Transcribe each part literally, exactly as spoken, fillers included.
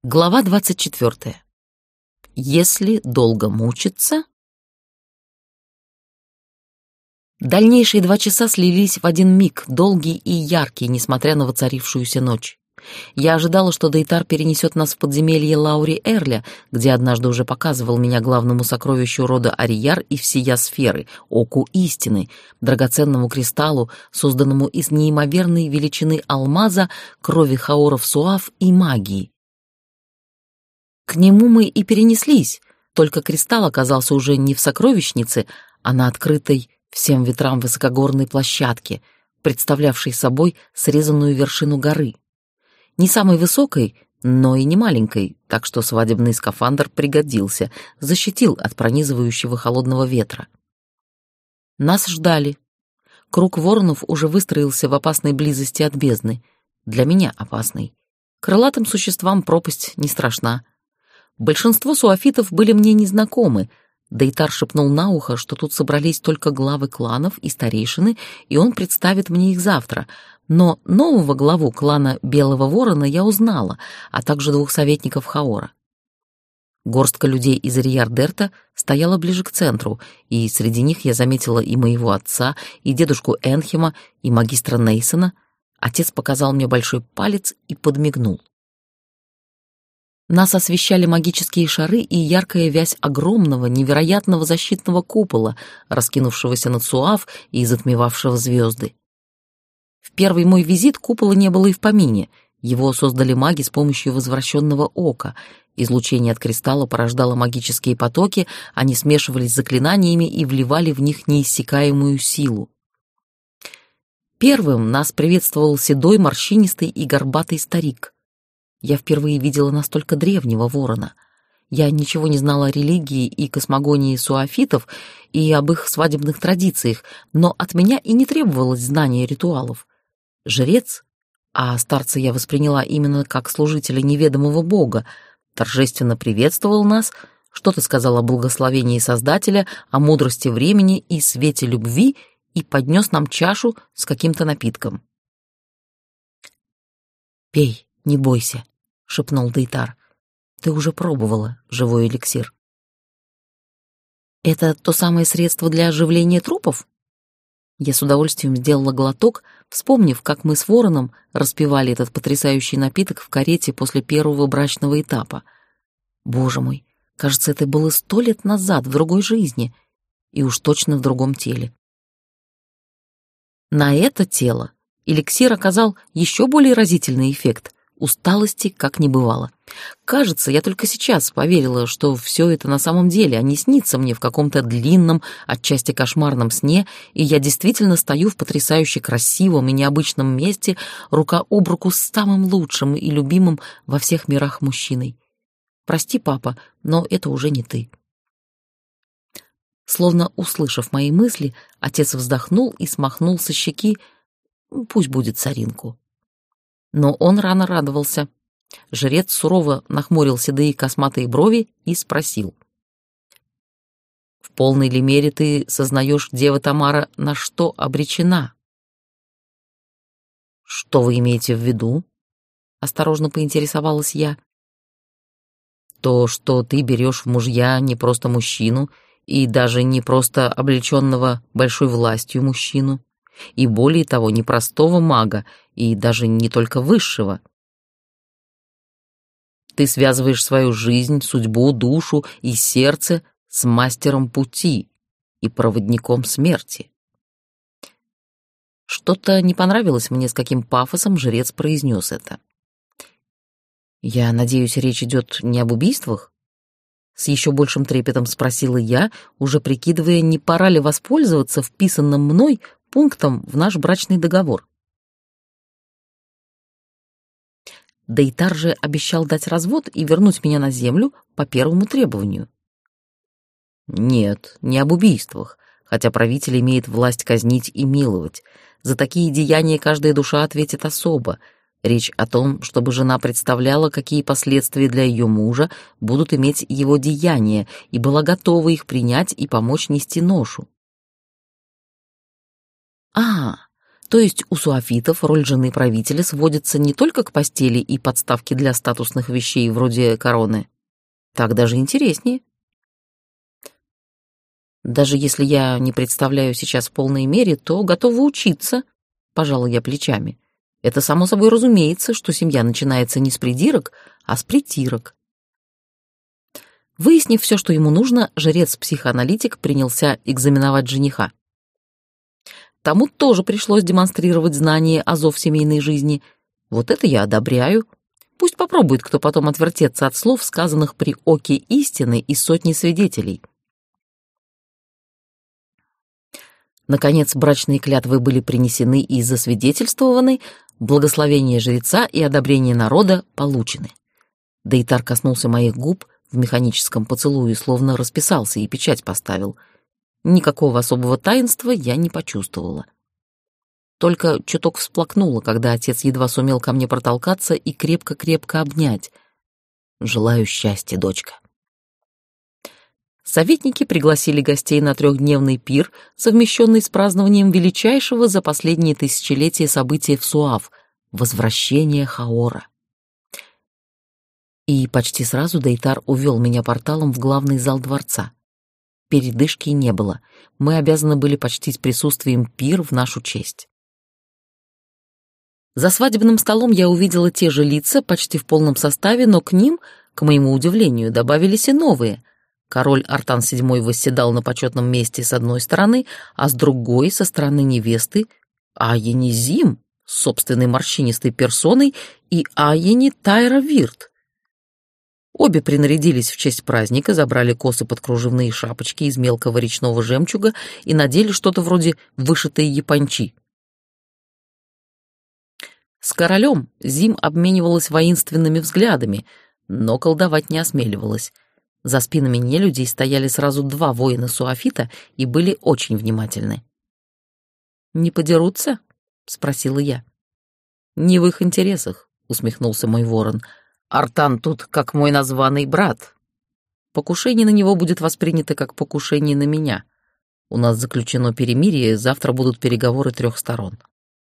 Глава двадцать четвёртая. Если долго мучиться... Дальнейшие два часа слились в один миг, долгий и яркий, несмотря на воцарившуюся ночь. Я ожидала, что Дейтар перенесет нас в подземелье Лаури Эрля, где однажды уже показывал меня главному сокровищу рода Арияр и всея сферы, оку истины, драгоценному кристаллу, созданному из неимоверной величины алмаза, крови хаоров Суав и магии. К нему мы и перенеслись, только кристалл оказался уже не в сокровищнице, а на открытой всем ветрам высокогорной площадке, представлявшей собой срезанную вершину горы. Не самой высокой, но и не маленькой, так что свадебный скафандр пригодился, защитил от пронизывающего холодного ветра. Нас ждали. Круг воронов уже выстроился в опасной близости от бездны. Для меня опасной. Крылатым существам пропасть не страшна. Большинство суафитов были мне незнакомы. Дейтар шепнул на ухо, что тут собрались только главы кланов и старейшины, и он представит мне их завтра. Но нового главу клана Белого Ворона я узнала, а также двух советников Хаора. Горстка людей из Арияр-Дерта стояла ближе к центру, и среди них я заметила и моего отца, и дедушку Энхема, и магистра Нейсона. Отец показал мне большой палец и подмигнул. Нас освещали магические шары и яркая вязь огромного, невероятного защитного купола, раскинувшегося над Суав и затмевавшего звезды. В первый мой визит купола не было и в помине. Его создали маги с помощью возвращенного ока. Излучение от кристалла порождало магические потоки, они смешивались с заклинаниями и вливали в них неиссякаемую силу. Первым нас приветствовал седой, морщинистый и горбатый старик. Я впервые видела настолько древнего ворона. Я ничего не знала о религии и космогонии суафитов и об их свадебных традициях, но от меня и не требовалось знания ритуалов. Жрец, а старца я восприняла именно как служителя неведомого бога, торжественно приветствовал нас, что-то сказал о благословении Создателя, о мудрости времени и свете любви и поднес нам чашу с каким-то напитком. «Пей, не бойся», — шепнул Дейтар. «Ты уже пробовала живой эликсир». «Это то самое средство для оживления трупов?» Я с удовольствием сделала глоток, вспомнив, как мы с Вороном распивали этот потрясающий напиток в карете после первого брачного этапа. Боже мой, кажется, это было сто лет назад, в другой жизни, и уж точно в другом теле. На это тело эликсир оказал еще более разительный эффект. Усталости как не бывало. Кажется, я только сейчас поверила, что все это на самом деле, а не снится мне в каком-то длинном, отчасти кошмарном сне, и я действительно стою в потрясающе красивом и необычном месте, рука об руку с самым лучшим и любимым во всех мирах мужчиной. Прости, папа, но это уже не ты. Словно услышав мои мысли, отец вздохнул и смахнул со щеки, пусть будет соринку. Но он рано радовался. Жрец сурово нахмурил седые косматые брови и спросил. «В полной ли мере ты сознаешь, дева Тамара, на что обречена?» «Что вы имеете в виду?» — осторожно поинтересовалась я. «То, что ты берешь в мужья не просто мужчину, и даже не просто облеченного большой властью мужчину, и более того, не простого мага, и даже не только высшего. Ты связываешь свою жизнь, судьбу, душу и сердце с мастером пути и проводником смерти». Что-то не понравилось мне, с каким пафосом жрец произнес это. «Я надеюсь, речь идет не об убийствах?» С еще большим трепетом спросила я, уже прикидывая, не пора ли воспользоваться вписанным мной пунктом в наш брачный договор. Дейтар же обещал дать развод и вернуть меня на землю по первому требованию. Нет, не об убийствах, хотя правитель имеет власть казнить и миловать. За такие деяния каждая душа ответит особо. Речь о том, чтобы жена представляла, какие последствия для ее мужа будут иметь его деяния, и была готова их принять и помочь нести ношу. А, То есть у суафитов роль жены правителя сводится не только к постели и подставке для статусных вещей вроде короны. Так даже интереснее. Даже если я не представляю сейчас в полной мере, то готова учиться, пожала я плечами. Это само собой разумеется, что семья начинается не с придирок, а с притирок. Выяснив все, что ему нужно, жрец-психоаналитик принялся экзаменовать жениха. Тому тоже пришлось демонстрировать знания азов семейной жизни. Вот это я одобряю. Пусть попробует кто потом отвертеться от слов, сказанных при оке истины и сотни свидетелей. Наконец, брачные клятвы были принесены и засвидетельствованы, благословение жреца и одобрение народа получены. Дейтар коснулся моих губ в механическом поцелуе, словно расписался и печать поставил. Никакого особого таинства я не почувствовала. Только чуток всплакнула, когда отец едва сумел ко мне протолкаться и крепко-крепко обнять. «Желаю счастья, дочка». Советники пригласили гостей на трехдневный пир, совмещенный с празднованием величайшего за последние тысячелетия события в Суав — возвращение Хаора. И почти сразу Дейтар увел меня порталом в главный зал дворца. Передышки не было. Мы обязаны были почтить присутствием пир в нашу честь. За свадебным столом я увидела те же лица, почти в полном составе, но к ним, к моему удивлению, добавились и новые. Король Артан седьмой восседал на почетном месте с одной стороны, а с другой, со стороны невесты, Айени Зим с собственной морщинистой персоной и Айени Тайра Вирт. Обе принарядились в честь праздника, забрали косы под кружевные шапочки из мелкого речного жемчуга и надели что-то вроде вышитой япончи. С королем Зим обменивалась воинственными взглядами, но колдовать не осмеливалась. За спинами нелюдей стояли сразу два воина суафита и были очень внимательны. «Не подерутся?» — спросила я. «Не в их интересах», — усмехнулся мой ворон. «Артан тут как мой названный брат. Покушение на него будет воспринято как покушение на меня. У нас заключено перемирие, завтра будут переговоры трех сторон».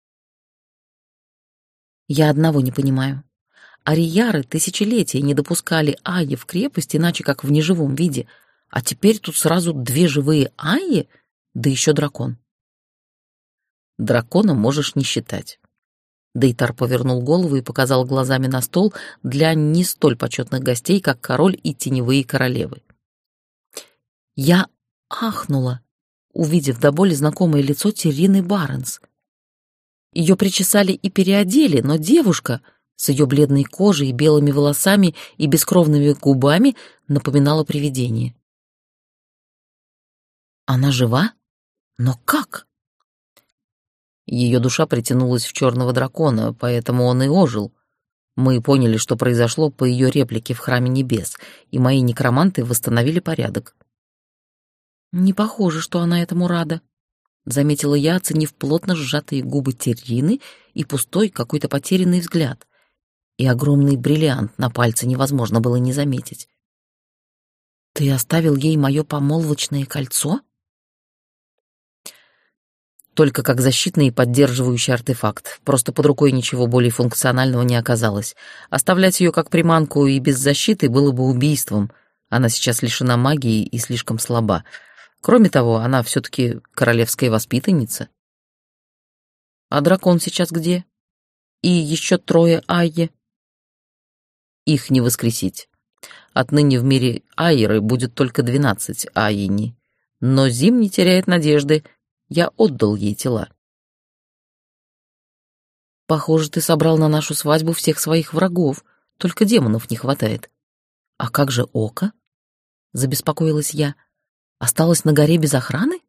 «Я одного не понимаю. Арияры тысячелетия не допускали Айи в крепость, иначе как в неживом виде, а теперь тут сразу две живые Айи, да еще дракон». «Дракона можешь не считать». Дейтар повернул голову и показал глазами на стол для не столь почетных гостей, как король и теневые королевы. Я ахнула, увидев до боли знакомое лицо Тирины Барнс. Ее причесали и переодели, но девушка с ее бледной кожей, белыми волосами и бескровными губами напоминала привидение. Она жива? Но как? Ее душа притянулась в черного дракона, поэтому он и ожил. Мы поняли, что произошло по ее реплике в Храме Небес, и мои некроманты восстановили порядок. «Не похоже, что она этому рада», — заметила я, оценив плотно сжатые губы Тирины и пустой, какой-то потерянный взгляд. И огромный бриллиант на пальце невозможно было не заметить. «Ты оставил ей мое помолвочное кольцо?» Только как защитный и поддерживающий артефакт. Просто под рукой ничего более функционального не оказалось. Оставлять ее как приманку и без защиты было бы убийством. Она сейчас лишена магии и слишком слаба. Кроме того, она все-таки королевская воспитанница. А дракон сейчас где? И еще трое Айи. Их не воскресить. Отныне в мире Айры будет только двенадцать Айини. Но Зим не теряет надежды. Я отдал ей тела. Похоже, ты собрал на нашу свадьбу всех своих врагов, только демонов не хватает. А как же Око? Забеспокоилась я. Осталось на горе без охраны?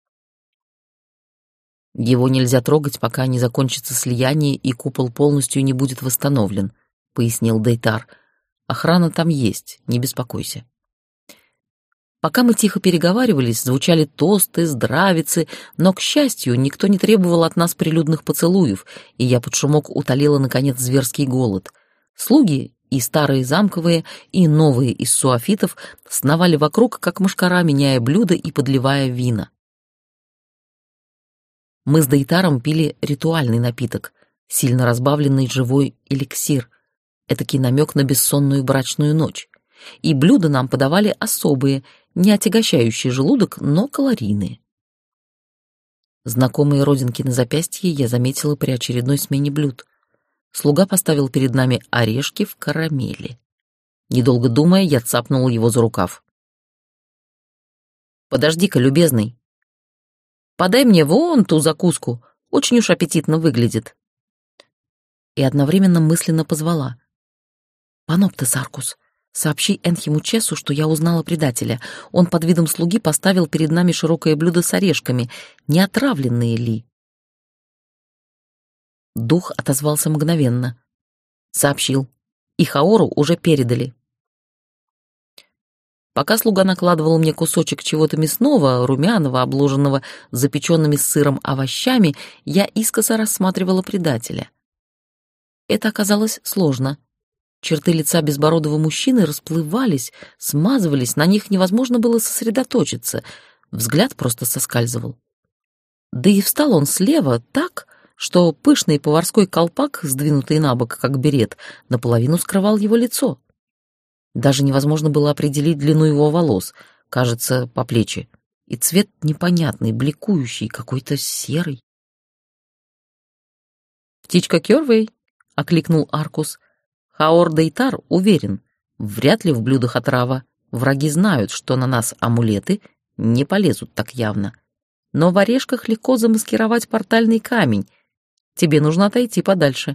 Его нельзя трогать, пока не закончится слияние и купол полностью не будет восстановлен, пояснил Дейтар. Охрана там есть, не беспокойся. Пока мы тихо переговаривались, звучали тосты, здравицы, но, к счастью, никто не требовал от нас прилюдных поцелуев, и я под шумок утолила, наконец, зверский голод. Слуги, и старые замковые, и новые из суафитов, сновали вокруг, как мошкара, меняя блюда и подливая вина. Мы с Дейтаром пили ритуальный напиток, сильно разбавленный живой эликсир, этакий намек на бессонную брачную ночь. И блюда нам подавали особые, не отягощающие желудок, но калорийные. Знакомые родинки на запястье я заметила при очередной смене блюд. Слуга поставил перед нами орешки в карамели. Недолго думая, я цапнула его за рукав. «Подожди-ка, любезный. Подай мне вон ту закуску, очень уж аппетитно выглядит». И одновременно мысленно позвала. «Паноптес Аркус, сообщи Энхиму Чесу, что я узнала предателя. Он под видом слуги поставил перед нами широкое блюдо с орешками. Не отравленные ли?» Дух отозвался мгновенно. Сообщил. И Хаору уже передали. Пока слуга накладывал мне кусочек чего-то мясного, румяного, обложенного запеченными с сыром овощами, я искоса рассматривала предателя. Это оказалось сложно. Черты лица безбородого мужчины расплывались, смазывались, на них невозможно было сосредоточиться, взгляд просто соскальзывал. Да и встал он слева так, что пышный поварской колпак, сдвинутый на бок, как берет, наполовину скрывал его лицо. Даже невозможно было определить длину его волос, кажется, по плечи, и цвет непонятный, бликующий, какой-то серый. «Птичка Кёрвей», — окликнул Аркус. «Хаор Дейтар уверен, вряд ли в блюдах отрава. Враги знают, что на нас амулеты не полезут так явно. Но в орешках легко замаскировать портальный камень. Тебе нужно отойти подальше».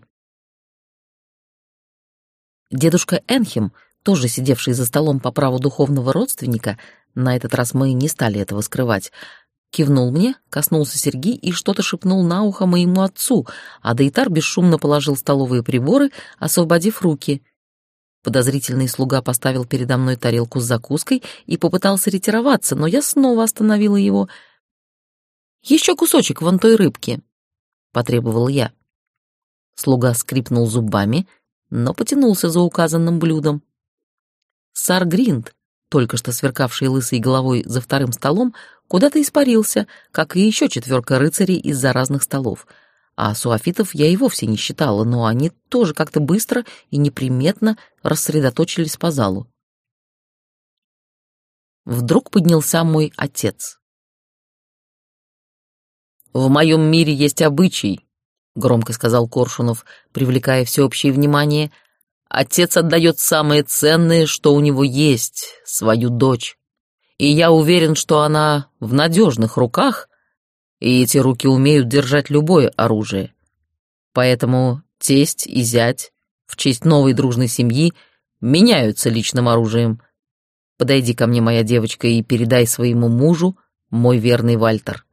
Дедушка Энхим, тоже сидевший за столом по праву духовного родственника, на этот раз мы не стали этого скрывать, кивнул мне, коснулся серьги и что-то шепнул на ухо моему отцу, а Дейтар бесшумно положил столовые приборы, освободив руки. Подозрительный слуга поставил передо мной тарелку с закуской и попытался ретироваться, но я снова остановила его. «Еще кусочек вон той рыбки», — потребовал я. Слуга скрипнул зубами, но потянулся за указанным блюдом. Сар Гринд, только что сверкавший лысой головой за вторым столом, куда-то испарился, как и еще четверка рыцарей из-за разных столов. А суафитов я и вовсе не считала, но они тоже как-то быстро и неприметно рассредоточились по залу. Вдруг поднялся мой отец. «В моем мире есть обычай», — громко сказал Коршунов, привлекая всеобщее внимание. «Отец отдает самое ценное, что у него есть, свою дочь. И я уверен, что она в надежных руках, и эти руки умеют держать любое оружие. Поэтому тесть и зять в честь новой дружной семьи меняются личным оружием. Подойди ко мне, моя девочка, и передай своему мужу мой верный Вальтер».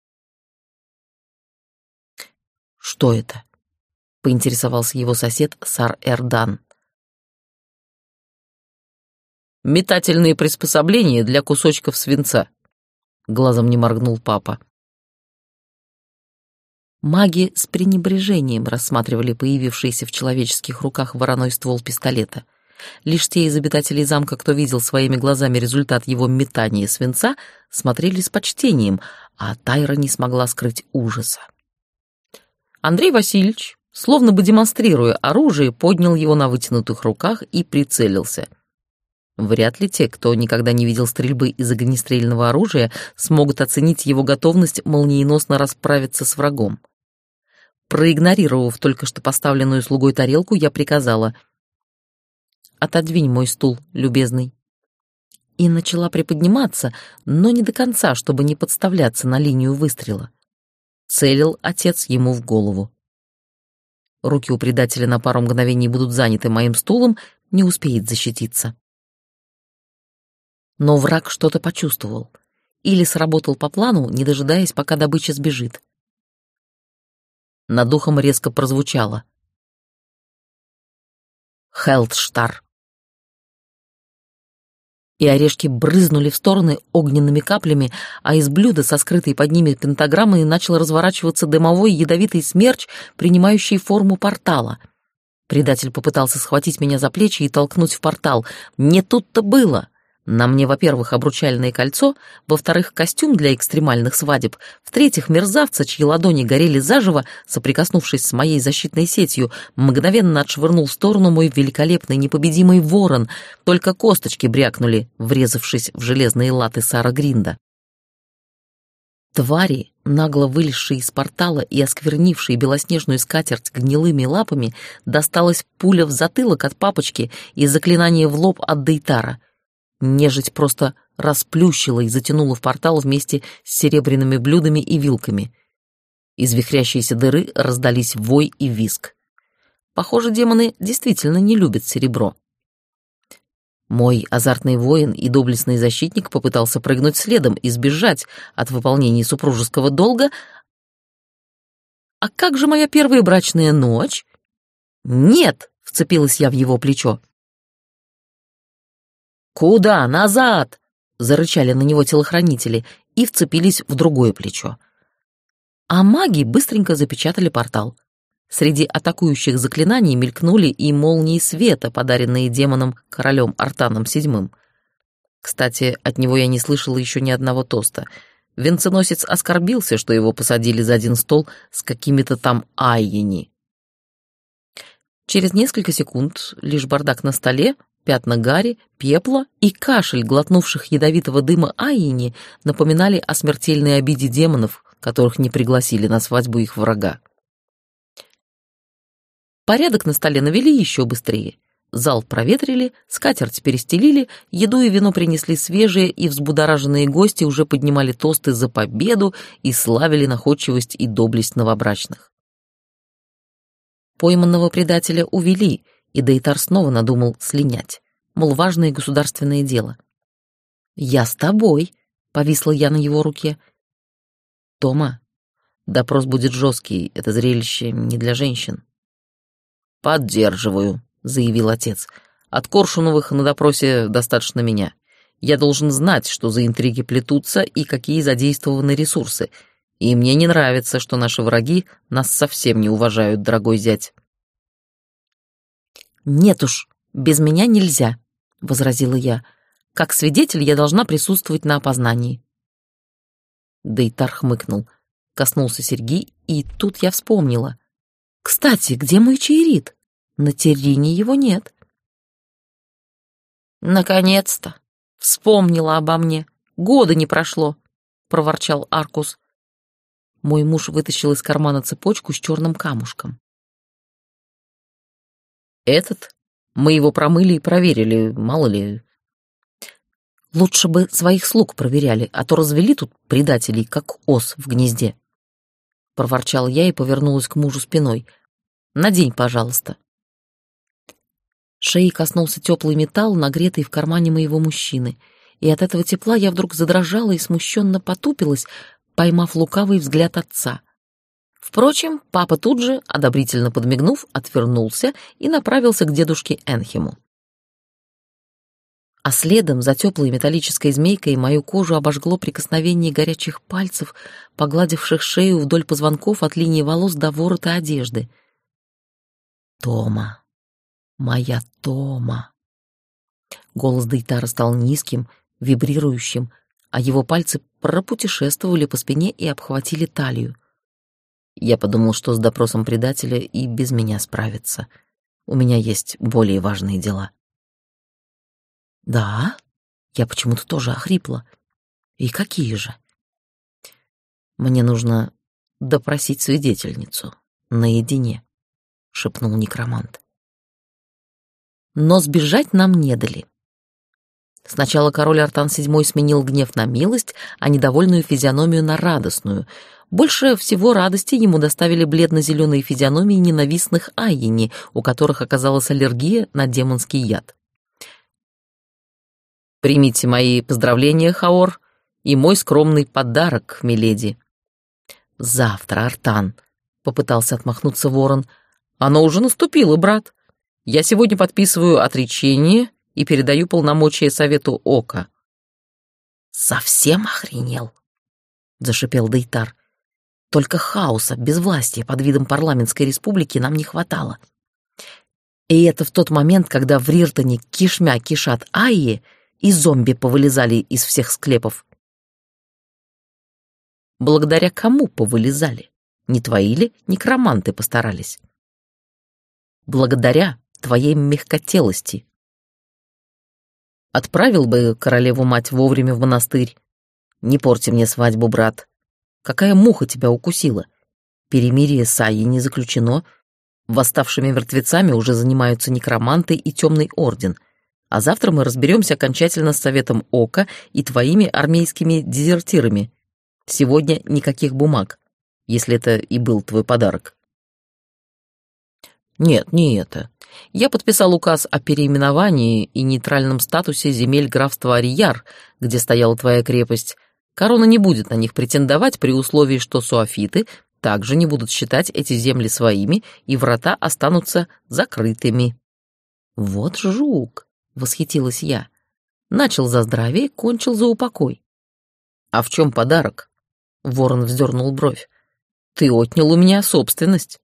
«Что это?» — поинтересовался его сосед Сар Эрдан. «Метательные приспособления для кусочков свинца», — глазом не моргнул папа. Маги с пренебрежением рассматривали появившийся в человеческих руках вороной ствол пистолета. Лишь те из обитателей замка, кто видел своими глазами результат его метания свинца, смотрели с почтением, а Тайра не смогла скрыть ужаса. Андрей Васильевич, словно бы демонстрируя оружие, поднял его на вытянутых руках и прицелился. Вряд ли те, кто никогда не видел стрельбы из огнестрельного оружия, смогут оценить его готовность молниеносно расправиться с врагом. Проигнорировав только что поставленную слугой тарелку, я приказала: «Отодвинь мой стул, любезный». И начала приподниматься, но не до конца, чтобы не подставляться на линию выстрела. Целил отец ему в голову. Руки у предателя на пару мгновений будут заняты моим стулом, не успеет защититься. Но враг что-то почувствовал или сработал по плану, не дожидаясь, пока добыча сбежит. Над ухом резко прозвучало: «Хелдштар». И орешки брызнули в стороны огненными каплями, а из блюда со скрытой под ними пентаграммой начал разворачиваться дымовой ядовитый смерч, принимающий форму портала. Предатель попытался схватить меня за плечи и толкнуть в портал. Не тут-то было. На мне, во-первых, обручальное кольцо, во-вторых, костюм для экстремальных свадеб, в-третьих, мерзавца, чьи ладони горели заживо, соприкоснувшись с моей защитной сетью, мгновенно отшвырнул в сторону мой великолепный непобедимый ворон, только косточки брякнули, врезавшись в железные латы Сара Гринда. Твари, нагло вылезшие из портала и осквернившие белоснежную скатерть гнилыми лапами, досталась пуля в затылок от папочки и заклинание в лоб от Дейтара. Нежить просто расплющила и затянула в портал вместе с серебряными блюдами и вилками. Из вихрящейся дыры раздались вой и визг. Похоже, демоны действительно не любят серебро. Мой азартный воин и доблестный защитник попытался прыгнуть следом и сбежать от выполнения супружеского долга. «А как же моя первая брачная ночь?» «Нет!» — вцепилась я в его плечо. «Куда? Назад!» — зарычали на него телохранители и вцепились в другое плечо. А маги быстренько запечатали портал. Среди атакующих заклинаний мелькнули и молнии света, подаренные демоном королем Артаном седьмым. Кстати, от него я не слышала еще ни одного тоста. Венценосец оскорбился, что его посадили за один стол с какими-то там айени. Через несколько секунд лишь бардак на столе, пятна гари, пепла и кашель глотнувших ядовитого дыма айени напоминали о смертельной обиде демонов, которых не пригласили на свадьбу их врага. Порядок на столе навели еще быстрее. Зал проветрили, скатерть перестелили, еду и вино принесли свежие, и взбудораженные гости уже поднимали тосты за победу и славили находчивость и доблесть новобрачных. Пойманного предателя увели, и Дейтар снова надумал слинять, мол, важное государственное дело. «Я с тобой», — повисла я на его руке. «Тома, допрос будет жесткий, это зрелище не для женщин». «Поддерживаю», — заявил отец. «От Коршуновых на допросе достаточно меня. Я должен знать, что за интриги плетутся и какие задействованы ресурсы. И мне не нравится, что наши враги нас совсем не уважают, дорогой зять». «Нет уж, без меня нельзя», — возразила я. «Как свидетель я должна присутствовать на опознании». Дейтар хмыкнул, коснулся серьги, и тут я вспомнила. «Кстати, где мой чаерит? На Террине его нет». «Наконец-то! Вспомнила обо мне. Года не прошло», — проворчал Аркус. Мой муж вытащил из кармана цепочку с черным камушком. «Этот? Мы его промыли и проверили, мало ли...» «Лучше бы своих слуг проверяли, а то развели тут предателей, как ос в гнезде». Проворчал я и повернулась к мужу спиной. «Надень, пожалуйста». Шеи коснулся теплый металл, нагретый в кармане моего мужчины, и от этого тепла я вдруг задрожала и смущенно потупилась, поймав лукавый взгляд отца. Впрочем, папа тут же, одобрительно подмигнув, отвернулся и направился к дедушке Энхему. А следом за теплой металлической змейкой мою кожу обожгло прикосновение горячих пальцев, погладивших шею вдоль позвонков от линии волос до ворота одежды. «Тома, моя Тома!» Голос Дейтара стал низким, вибрирующим, а его пальцы пропутешествовали по спине и обхватили талию. Я подумал, что с допросом предателя и без меня справится. У меня есть более важные дела. «Да?» Я почему-то тоже охрипла. «И какие же?» «Мне нужно допросить свидетельницу наедине», — шепнул некромант. Но сбежать нам не дали. Сначала король Артан седьмой сменил гнев на милость, а недовольную физиономию на радостную. Больше всего радости ему доставили бледно-зеленые физиономии ненавистных айени, у которых оказалась аллергия на демонский яд. «Примите мои поздравления, Хаор, и мой скромный подарок, миледи». «Завтра, Артан», — попытался отмахнуться ворон. «Оно уже наступило, брат. Я сегодня подписываю отречение и передаю полномочия Совету Ока». «Совсем охренел?» — зашипел Дейтар. «Только хаоса, безвластия под видом парламентской республики нам не хватало. И это в тот момент, когда в Риртоне кишмя кишат айи, и зомби повылезали из всех склепов. Благодаря кому повылезали? Не твои ли некроманты постарались? Благодаря твоей мягкотелости. Отправил бы королеву-мать вовремя в монастырь. Не порти мне свадьбу, брат. Какая муха тебя укусила? Перемирие с Айей не заключено. Восставшими мертвецами уже занимаются некроманты и Темный Орден. А завтра мы разберемся окончательно с Советом Ока и твоими армейскими дезертирами. Сегодня никаких бумаг, если это и был твой подарок. Нет, не это. Я подписал указ о переименовании и нейтральном статусе земель графства Арияр, где стояла твоя крепость. Корона не будет на них претендовать при условии, что суафиты также не будут считать эти земли своими, и врата останутся закрытыми. Вот жук, восхитилась я. Начал за здравие, кончил за упокой. А в чем подарок? Ворон вздернул бровь. Ты отнял у меня собственность.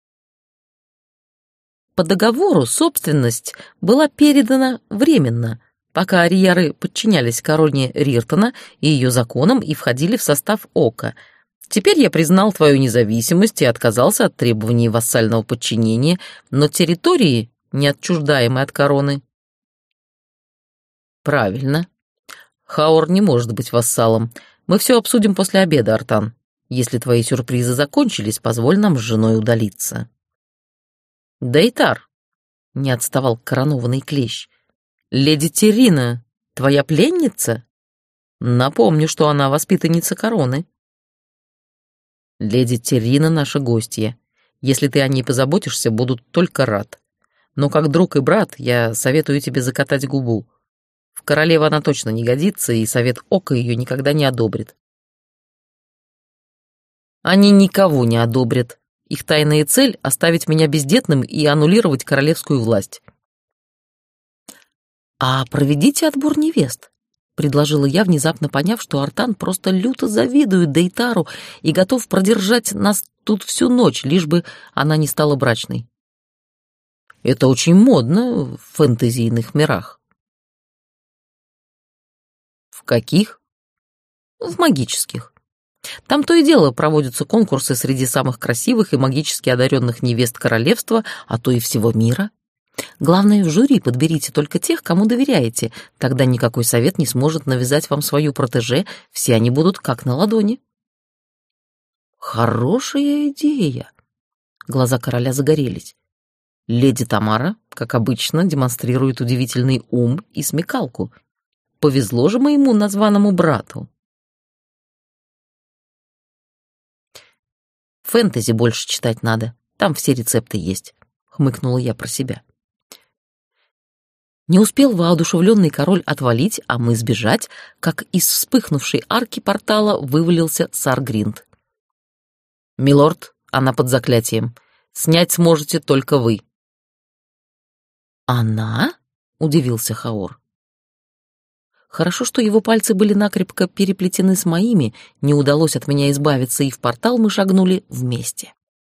По договору собственность была передана временно, пока арияры подчинялись короне Риртона и ее законам и входили в состав Ока. Теперь я признал твою независимость и отказался от требований вассального подчинения, но территории не отчуждаемы от короны. Правильно. Хаор не может быть вассалом. Мы все обсудим после обеда, Артан. Если твои сюрпризы закончились, позволь нам с женой удалиться. Дейтар, не отставал коронованный клещ. Леди Террина, твоя пленница? Напомню, что она воспитанница короны. Леди Террина наша гостья. Если ты о ней позаботишься, буду только рад. Но как друг и брат я советую тебе закатать губу. В королеве она точно не годится, и Совет Ока ее никогда не одобрит. Они никого не одобрят. Их тайная цель — оставить меня бездетным и аннулировать королевскую власть. «А проведите отбор невест», — предложила я, внезапно поняв, что Артан просто люто завидует Дейтару и готов продержать нас тут всю ночь, лишь бы она не стала брачной. Это очень модно в фэнтезийных мирах. В каких? В магических. Там то и дело проводятся конкурсы среди самых красивых и магически одаренных невест королевства, а то и всего мира. Главное, в жюри подберите только тех, кому доверяете, тогда никакой совет не сможет навязать вам свою протеже, все они будут как на ладони. Хорошая идея. Глаза короля загорелись. Леди Тамара, как обычно, демонстрирует удивительный ум и смекалку. Повезло же моему названному брату. Фэнтези больше читать надо, там все рецепты есть, хмыкнула я про себя. Не успел воодушевленный король отвалить, а мы сбежать, как из вспыхнувшей арки портала вывалился Саргринд. «Милорд, она под заклятием. Снять сможете только вы». «Она?» — удивился Хаор. Хорошо, что его пальцы были накрепко переплетены с моими, не удалось от меня избавиться, и в портал мы шагнули вместе.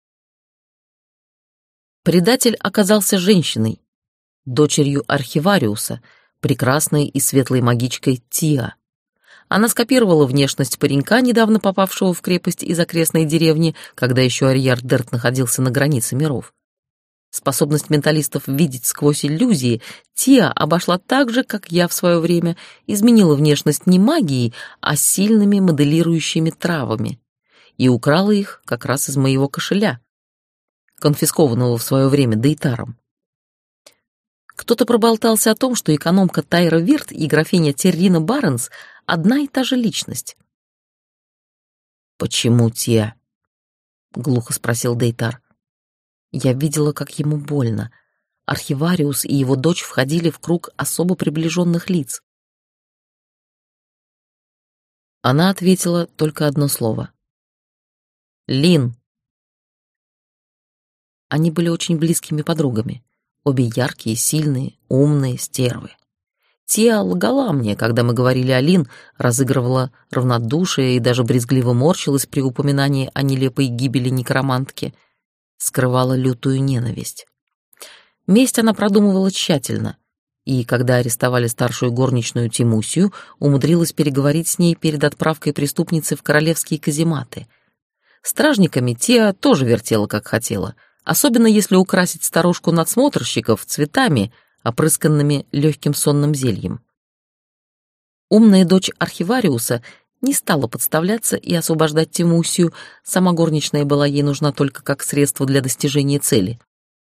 Предатель оказался женщиной, дочерью архивариуса, прекрасной и светлой магичкой Тиа. Она скопировала внешность паренька, недавно попавшего в крепость из окрестной деревни, когда еще Арьяр-Дерт находился на границе миров. Способность менталистов видеть сквозь иллюзии Тиа обошла так же, как я в свое время, изменила внешность не магией, а сильными моделирующими травами, и украла их как раз из моего кошеля, конфискованного в свое время Дейтаром. Кто-то проболтался о том, что экономка Тайра Вирт и графиня Террина Барнс одна и та же личность. «Почему Тиа?» — глухо спросил Дейтар. Я видела, как ему больно. Архивариус и его дочь входили в круг особо приближенных лиц. Она ответила только одно слово. «Лин». Они были очень близкими подругами. Обе яркие, сильные, умные стервы. Тиа лгала мне, когда мы говорили о Лин, разыгрывала равнодушие и даже брезгливо морщилась при упоминании о нелепой гибели некромантки. Скрывала лютую ненависть. Месть она продумывала тщательно. и, когда арестовали старшую горничную Тимусию, умудрилась переговорить с ней перед отправкой преступницы в королевские казематы. Стражниками Тиа тоже вертела, как хотела, особенно если украсить старушку надсмотрщиков цветами, опрысканными легким сонным зельем. Умная дочь архивариуса не стала подставляться и освобождать Тимусию, сама горничная была ей нужна только как средство для достижения цели.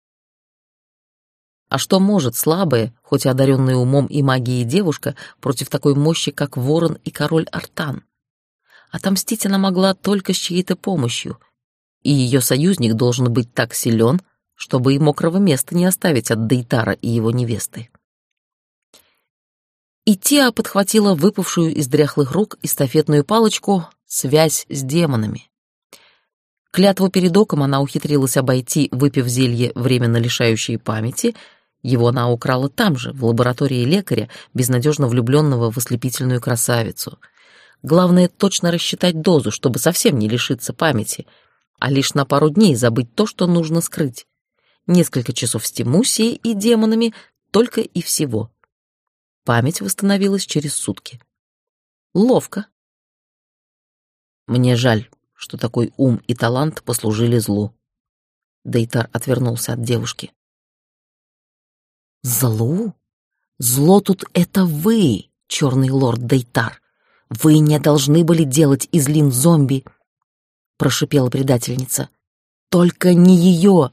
А что может слабая, хоть и одаренная умом и магией девушка, против такой мощи, как Ворон и король Артан? Отомстить она могла только с чьей-то помощью, и ее союзник должен быть так силен, чтобы и мокрого места не оставить от Дейтара и его невесты. И Тиа подхватила выпавшую из дряхлых рук эстафетную палочку «Связь с демонами». Клятву перед оком она ухитрилась обойти, выпив зелье, временно лишающее памяти. Его она украла там же, в лаборатории лекаря, безнадежно влюбленного в ослепительную красавицу. Главное — точно рассчитать дозу, чтобы совсем не лишиться памяти, а лишь на пару дней забыть то, что нужно скрыть. Несколько часов с Тимусией и демонами, только и всего. Память восстановилась через сутки. Ловко. Мне жаль, что такой ум и талант послужили злу. Дейтар отвернулся от девушки. Злу? Зло тут это вы, черный лорд Дейтар. Вы не должны были делать из Лин зомби, прошипела предательница. Только не ее.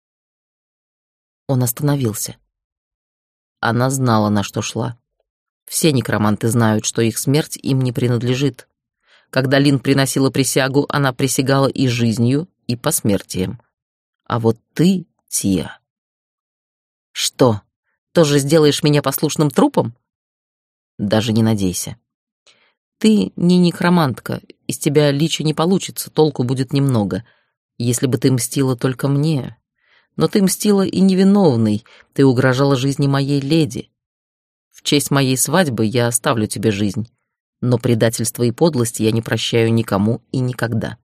Он остановился. Она знала, на что шла. Все некроманты знают, что их смерть им не принадлежит. Когда Лин приносила присягу, она присягала и жизнью, и посмертием. А вот ты, Тиа... Что, тоже сделаешь меня послушным трупом? Даже не надейся. Ты не некромантка, из тебя лича не получится, толку будет немного. Если бы ты мстила только мне... Но ты мстила и невиновной, ты угрожала жизни моей леди. В честь моей свадьбы я оставлю тебе жизнь, но предательство и подлость я не прощаю никому и никогда.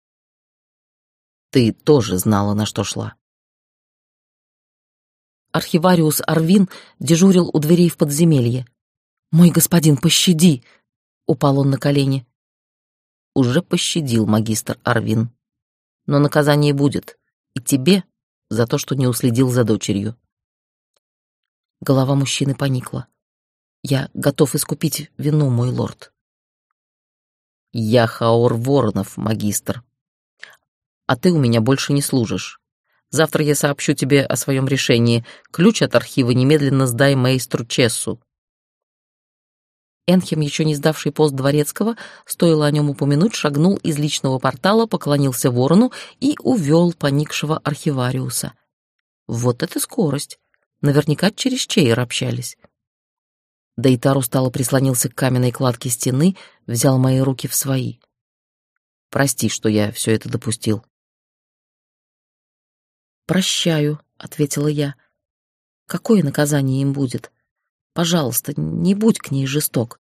Ты тоже знала, на что шла. Архивариус Арвин дежурил у дверей в подземелье. «Мой господин, пощади!» — упал он на колени. Уже пощадил магистр Арвин. Но наказание будет. И тебе за то, что не уследил за дочерью. Голова мужчины поникла. Я готов искупить вину, мой лорд. Я Хаор Воронов, магистр. А ты у меня больше не служишь. Завтра я сообщу тебе о своем решении. Ключ от архива немедленно сдай мэйстру Чессу. Энхем, еще не сдавший пост дворецкого, стоило о нем упомянуть, шагнул из личного портала, поклонился ворону и увел поникшего архивариуса. Вот это скорость! Наверняка через Чейр общались. Дейтар устало прислонился к каменной кладке стены, взял мои руки в свои. Прости, что я все это допустил. «Прощаю», — ответила я. «Какое наказание им будет? Пожалуйста, не будь к ней жесток».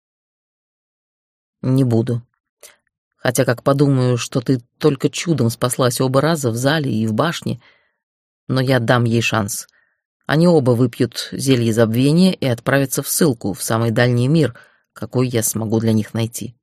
«Не буду. Хотя, как подумаю, что ты только чудом спаслась оба раза в зале и в башне, но я дам ей шанс. Они оба выпьют зелье забвения и отправятся в ссылку, в самый дальний мир, какой я смогу для них найти».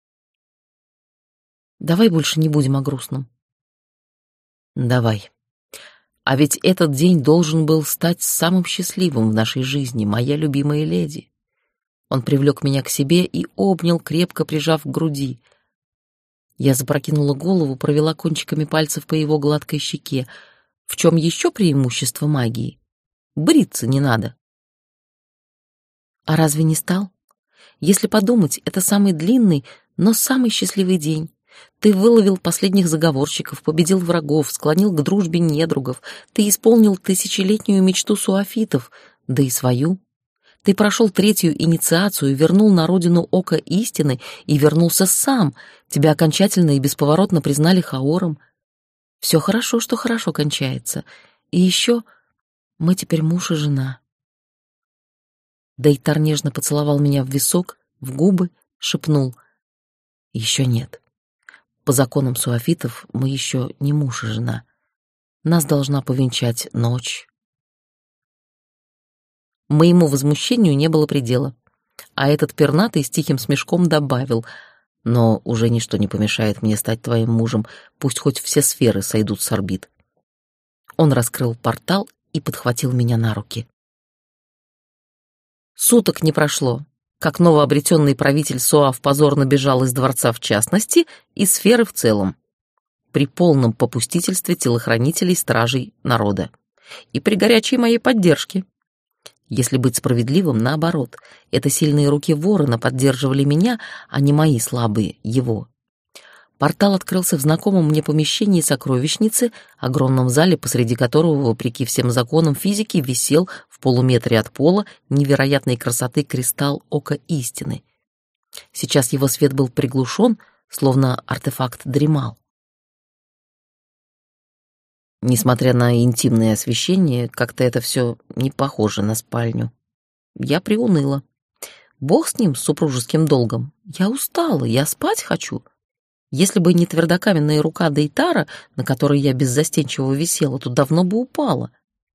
«Давай больше не будем о грустном». «Давай. А ведь этот день должен был стать самым счастливым в нашей жизни, моя любимая леди». Он привлек меня к себе и обнял, крепко прижав к груди. Я запрокинула голову, провела кончиками пальцев по его гладкой щеке. В чем еще преимущество магии? Бриться не надо. А разве не стал? Если подумать, это самый длинный, но самый счастливый день. Ты выловил последних заговорщиков, победил врагов, склонил к дружбе недругов. Ты исполнил тысячелетнюю мечту суафитов, да и свою. Ты прошел третью инициацию, вернул на родину око истины и вернулся сам. Тебя окончательно и бесповоротно признали Хаором. Все хорошо, что хорошо кончается. И еще мы теперь муж и жена. Дейтар нежно поцеловал меня в висок, в губы, шепнул: «Еще нет. По законам суафитов мы еще не муж и жена. Нас должна повенчать ночь». Моему возмущению не было предела. А этот пернатый с тихим смешком добавил: «Но уже ничто не помешает мне стать твоим мужем, пусть хоть все сферы сойдут с орбит». Он раскрыл портал и подхватил меня на руки. Суток не прошло, как новообретенный правитель Суав позорно бежал из дворца в частности и сферы в целом, при полном попустительстве телохранителей стражей народа и при горячей моей поддержке. Если быть справедливым, наоборот, это сильные руки ворона поддерживали меня, а не мои слабые его. Портал открылся в знакомом мне помещении сокровищницы, огромном зале, посреди которого, вопреки всем законам физики, висел в полуметре от пола невероятной красоты кристалл Ока Истины. Сейчас его свет был приглушен, словно артефакт дремал. Несмотря на интимное освещение, как-то это все не похоже на спальню. Я приуныла. Бог с ним, с супружеским долгом. Я устала, я спать хочу. Если бы не твердокаменная рука Дейтара, на которой я беззастенчиво висела, то давно бы упала.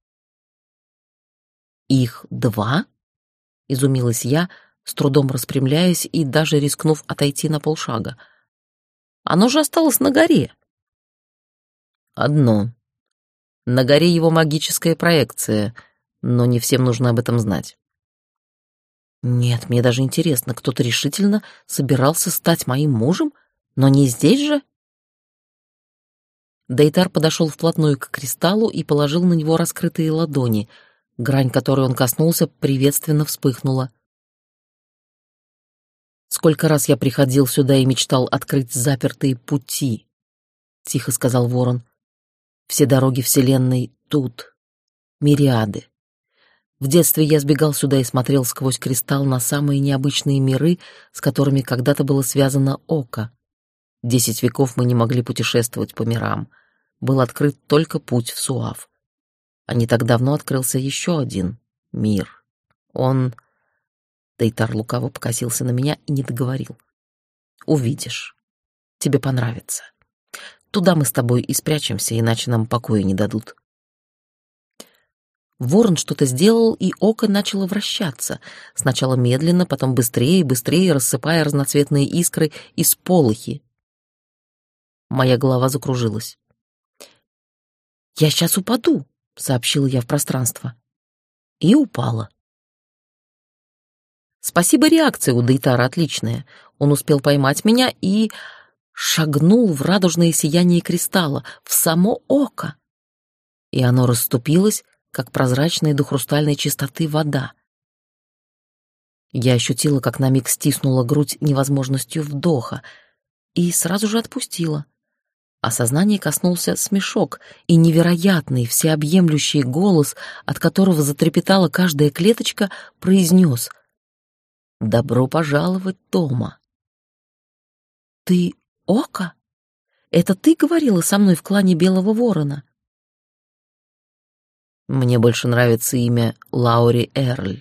«Их два?» — изумилась я, с трудом распрямляясь и даже рискнув отойти на полшага. «Оно же осталось на горе». «Одно. На горе его магическая проекция, но не всем нужно об этом знать». «Нет, мне даже интересно, кто-то решительно собирался стать моим мужем? Но не здесь же?» Дейтар подошел вплотную к кристаллу и положил на него раскрытые ладони. Грань, которой он коснулся, приветственно вспыхнула. «Сколько раз я приходил сюда и мечтал открыть запертые пути», — тихо сказал ворон. «Все дороги Вселенной тут, мириады. В детстве я сбегал сюда и смотрел сквозь кристалл на самые необычные миры, с которыми когда-то было связано око. Десять веков мы не могли путешествовать по мирам. Был открыт только путь в Суав. А не так давно открылся еще один мир. Он...» Дейтар лукаво покосился на меня и не договорил. «Увидишь. Тебе понравится. Туда мы с тобой и спрячемся, иначе нам покоя не дадут». Ворон что-то сделал, и око начало вращаться. Сначала медленно, потом быстрее и быстрее, рассыпая разноцветные искры и сполохи. Моя голова закружилась. «Я сейчас упаду», — сообщила я в пространство. И упала. Спасибо, реакция у Дейтара отличная. Он успел поймать меня и шагнул в радужное сияние кристалла, в само око. И оно расступилось, как прозрачная до хрустальной чистоты вода. Я ощутила, как на миг стиснула грудь невозможностью вдоха, и сразу же отпустила. А сознание коснулся смешок и невероятный, всеобъемлющий голос, от которого затрепетала каждая клеточка, произнес: «Добро пожаловать, Тома». «Ты Ока? Это ты говорила со мной в клане Белого Ворона?» «Мне больше нравится имя Лаури Эрль».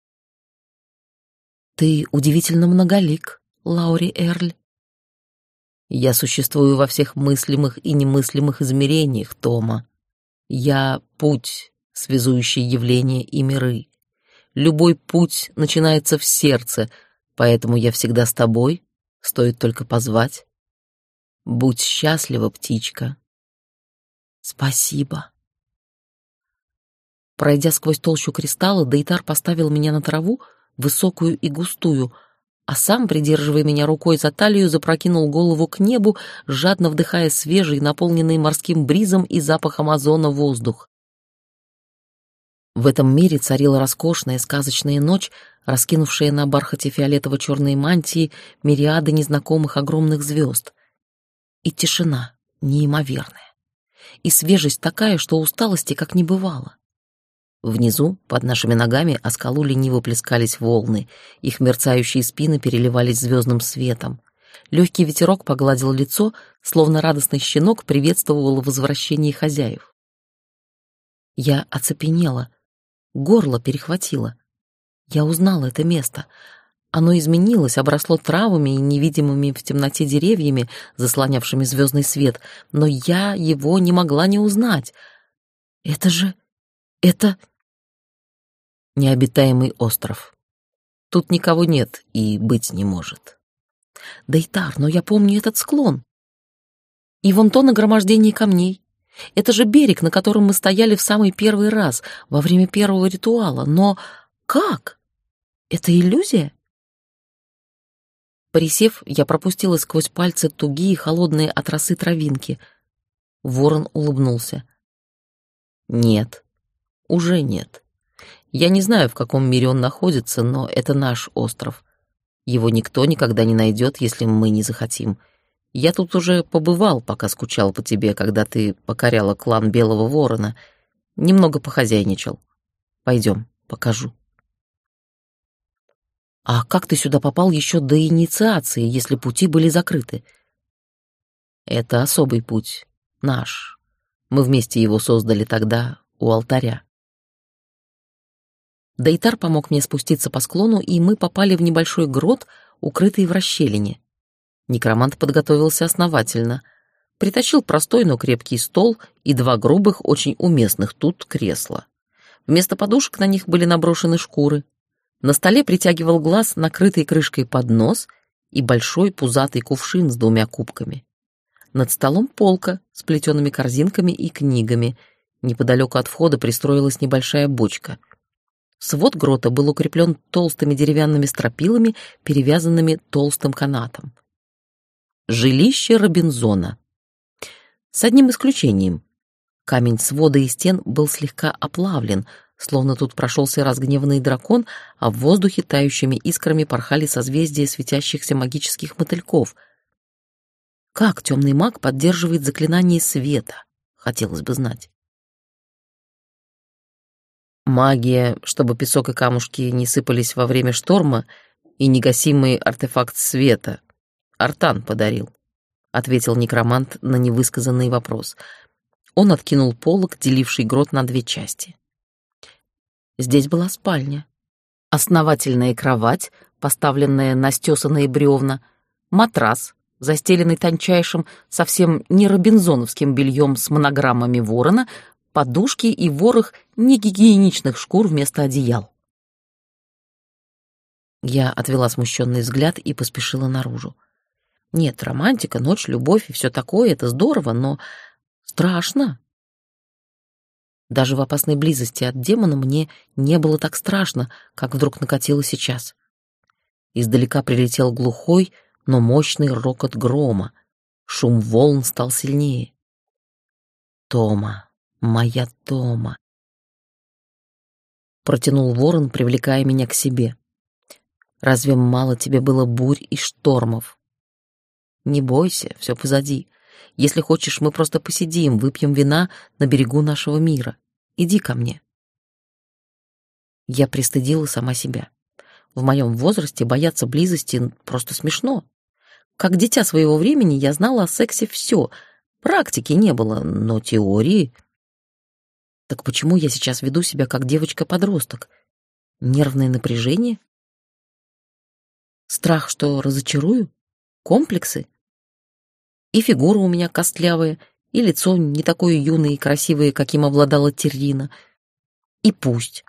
«Ты удивительно многолик, Лаури Эрль». «Я существую во всех мыслимых и немыслимых измерениях, Тома. Я — путь, связующий явления и миры. Любой путь начинается в сердце, поэтому я всегда с тобой, стоит только позвать. Будь счастлива, птичка». «Спасибо». Пройдя сквозь толщу кристалла, Дейтар поставил меня на траву, высокую и густую, а сам, придерживая меня рукой за талию, запрокинул голову к небу, жадно вдыхая свежий, наполненный морским бризом и запахом озона воздух. В этом мире царила роскошная сказочная ночь, раскинувшая на бархате фиолетово-черной мантии мириады незнакомых огромных звезд. И тишина неимоверная. И свежесть такая, что усталости как не бывало. Внизу, под нашими ногами, о скалу лениво плескались волны, их мерцающие спины переливались звездным светом. Легкий ветерок погладил лицо, словно радостный щенок приветствовал возвращение хозяев. Я оцепенела, горло перехватило. Я узнала это место. Оно изменилось, обросло травами и невидимыми в темноте деревьями, заслонявшими звездный свет, но я его не могла не узнать. Это же... это... Необитаемый остров. Тут никого нет и быть не может. Дейтар, но я помню этот склон. И вон то нагромождение камней. Это же берег, на котором мы стояли в самый первый раз, во время первого ритуала. Но как? Это иллюзия? Присев, я пропустила сквозь пальцы тугие, холодные от росы травинки. Ворон улыбнулся. Нет, уже нет. Я не знаю, в каком мире он находится, но это наш остров. Его никто никогда не найдет, если мы не захотим. Я тут уже побывал, пока скучал по тебе, когда ты покоряла клан Белого Ворона. Немного похозяйничал. Пойдем, покажу. А как ты сюда попал еще до инициации, если пути были закрыты? Это особый путь, наш. Мы вместе его создали тогда у алтаря. Дейтар помог мне спуститься по склону, и мы попали в небольшой грот, укрытый в расщелине. Некромант подготовился основательно. Притащил простой, но крепкий стол и два грубых, очень уместных тут кресла. Вместо подушек на них были наброшены шкуры. На столе притягивал глаз накрытый крышкой поднос и большой пузатый кувшин с двумя кубками. Над столом полка с плетеными корзинками и книгами. Неподалеку от входа пристроилась небольшая бочка. Свод грота был укреплен толстыми деревянными стропилами, перевязанными толстым канатом. Жилище Робинзона. С одним исключением. Камень свода и стен был слегка оплавлен, словно тут прошелся разгневанный дракон, а в воздухе тающими искрами порхали созвездия светящихся магических мотыльков. Как темный маг поддерживает заклинание света, хотелось бы знать. Магия, чтобы песок и камушки не сыпались во время шторма, и негасимый артефакт света. Артан подарил, — ответил некромант на невысказанный вопрос. Он откинул полог, деливший грот на две части. Здесь была спальня. Основательная кровать, поставленная на стесанные бревна, матрас, застеленный тончайшим, совсем не робинзоновским бельем с монограммами ворона, подушки и ворох негигиеничных шкур вместо одеял. Я отвела смущенный взгляд и поспешила наружу. Нет, романтика, ночь, любовь и все такое — это здорово, но страшно. Даже в опасной близости от демона мне не было так страшно, как вдруг накатило сейчас. Издалека прилетел глухой, но мощный рокот грома. Шум волн стал сильнее. «Тома, моя Тома!» Протянул ворон, привлекая меня к себе. «Разве мало тебе было бурь и штормов? Не бойся, все позади. Если хочешь, мы просто посидим, выпьем вина на берегу нашего мира. Иди ко мне». Я пристыдила сама себя. В моем возрасте бояться близости просто смешно. Как дитя своего времени я знала о сексе все. Практики не было, но теории... Так почему я сейчас веду себя как девочка-подросток? Нервное напряжение? Страх, что разочарую? Комплексы? И фигура у меня костлявая, и лицо не такое юное и красивое, каким обладала Террина. И пусть.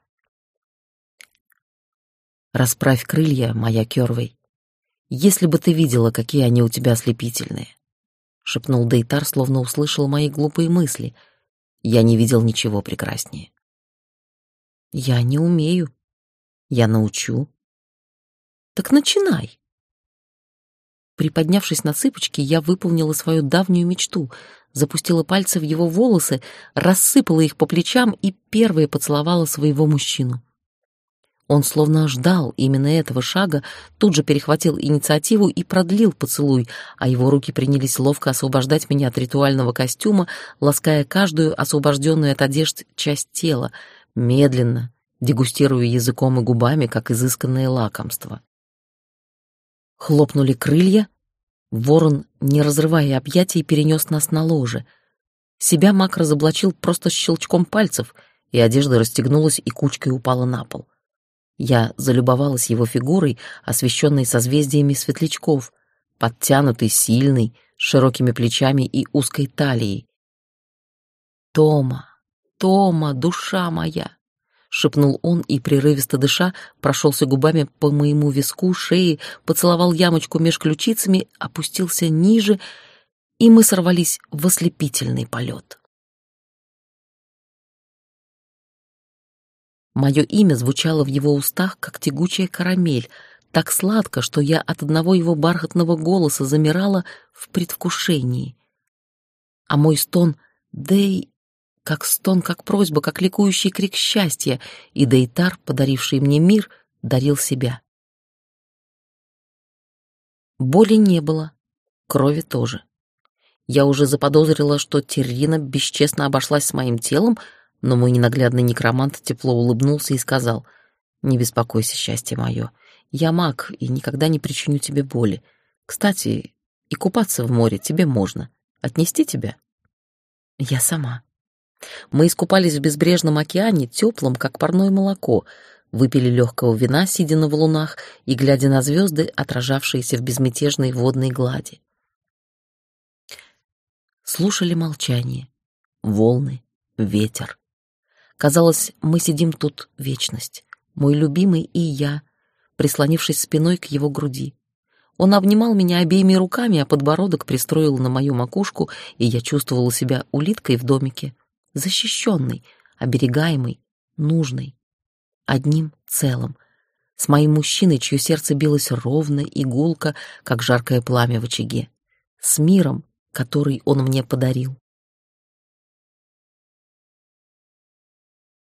Расправь крылья, моя Кёрвей. Если бы ты видела, какие они у тебя ослепительные, — шепнул Дейтар, словно услышал мои глупые мысли. Я не видел ничего прекраснее. Я не умею. Я научу. Так начинай. Приподнявшись на цыпочки, я выполнила свою давнюю мечту, запустила пальцы в его волосы, рассыпала их по плечам и первая поцеловала своего мужчину. Он словно ждал именно этого шага, тут же перехватил инициативу и продлил поцелуй, а его руки принялись ловко освобождать меня от ритуального костюма, лаская каждую освобожденную от одежд часть тела, медленно, дегустируя языком и губами, как изысканное лакомство. Хлопнули крылья, ворон, не разрывая объятий, перенес нас на ложе. Себя маг разоблачил просто щелчком пальцев, и одежда расстегнулась и кучкой упала на пол. Я залюбовалась его фигурой, освещенной созвездиями светлячков, подтянутой, сильной, с широкими плечами и узкой талией. «Тома, Тома, душа моя, — шепнул он и, прерывисто дыша, прошелся губами по моему виску, шее, поцеловал ямочку меж ключицами, опустился ниже, и мы сорвались в ослепительный полет. Мое имя звучало в его устах, как тягучая карамель, так сладко, что я от одного его бархатного голоса замирала в предвкушении. А мой стон «Дэй», как стон, как просьба, как ликующий крик счастья, и Дейтар, подаривший мне мир, дарил себя. Боли не было, крови тоже. Я уже заподозрила, что Террина бесчестно обошлась с моим телом, но мой ненаглядный некромант тепло улыбнулся и сказал: «Не беспокойся, счастье мое. Я маг и никогда не причиню тебе боли. Кстати, и купаться в море тебе можно. Отнести тебя?» Я сама. Мы искупались в безбрежном океане, теплом, как парное молоко, выпили легкого вина, сидя на валунах и глядя на звезды, отражавшиеся в безмятежной водной глади. Слушали молчание, волны, ветер. Казалось, мы сидим тут вечность, мой любимый и я, прислонившись спиной к его груди. Он обнимал меня обеими руками, а подбородок пристроил на мою макушку, и я чувствовала себя улиткой в домике, защищенной, оберегаемой, нужной, одним целым, с моим мужчиной, чье сердце билось ровно и гулко, как жаркое пламя в очаге, с миром, который он мне подарил.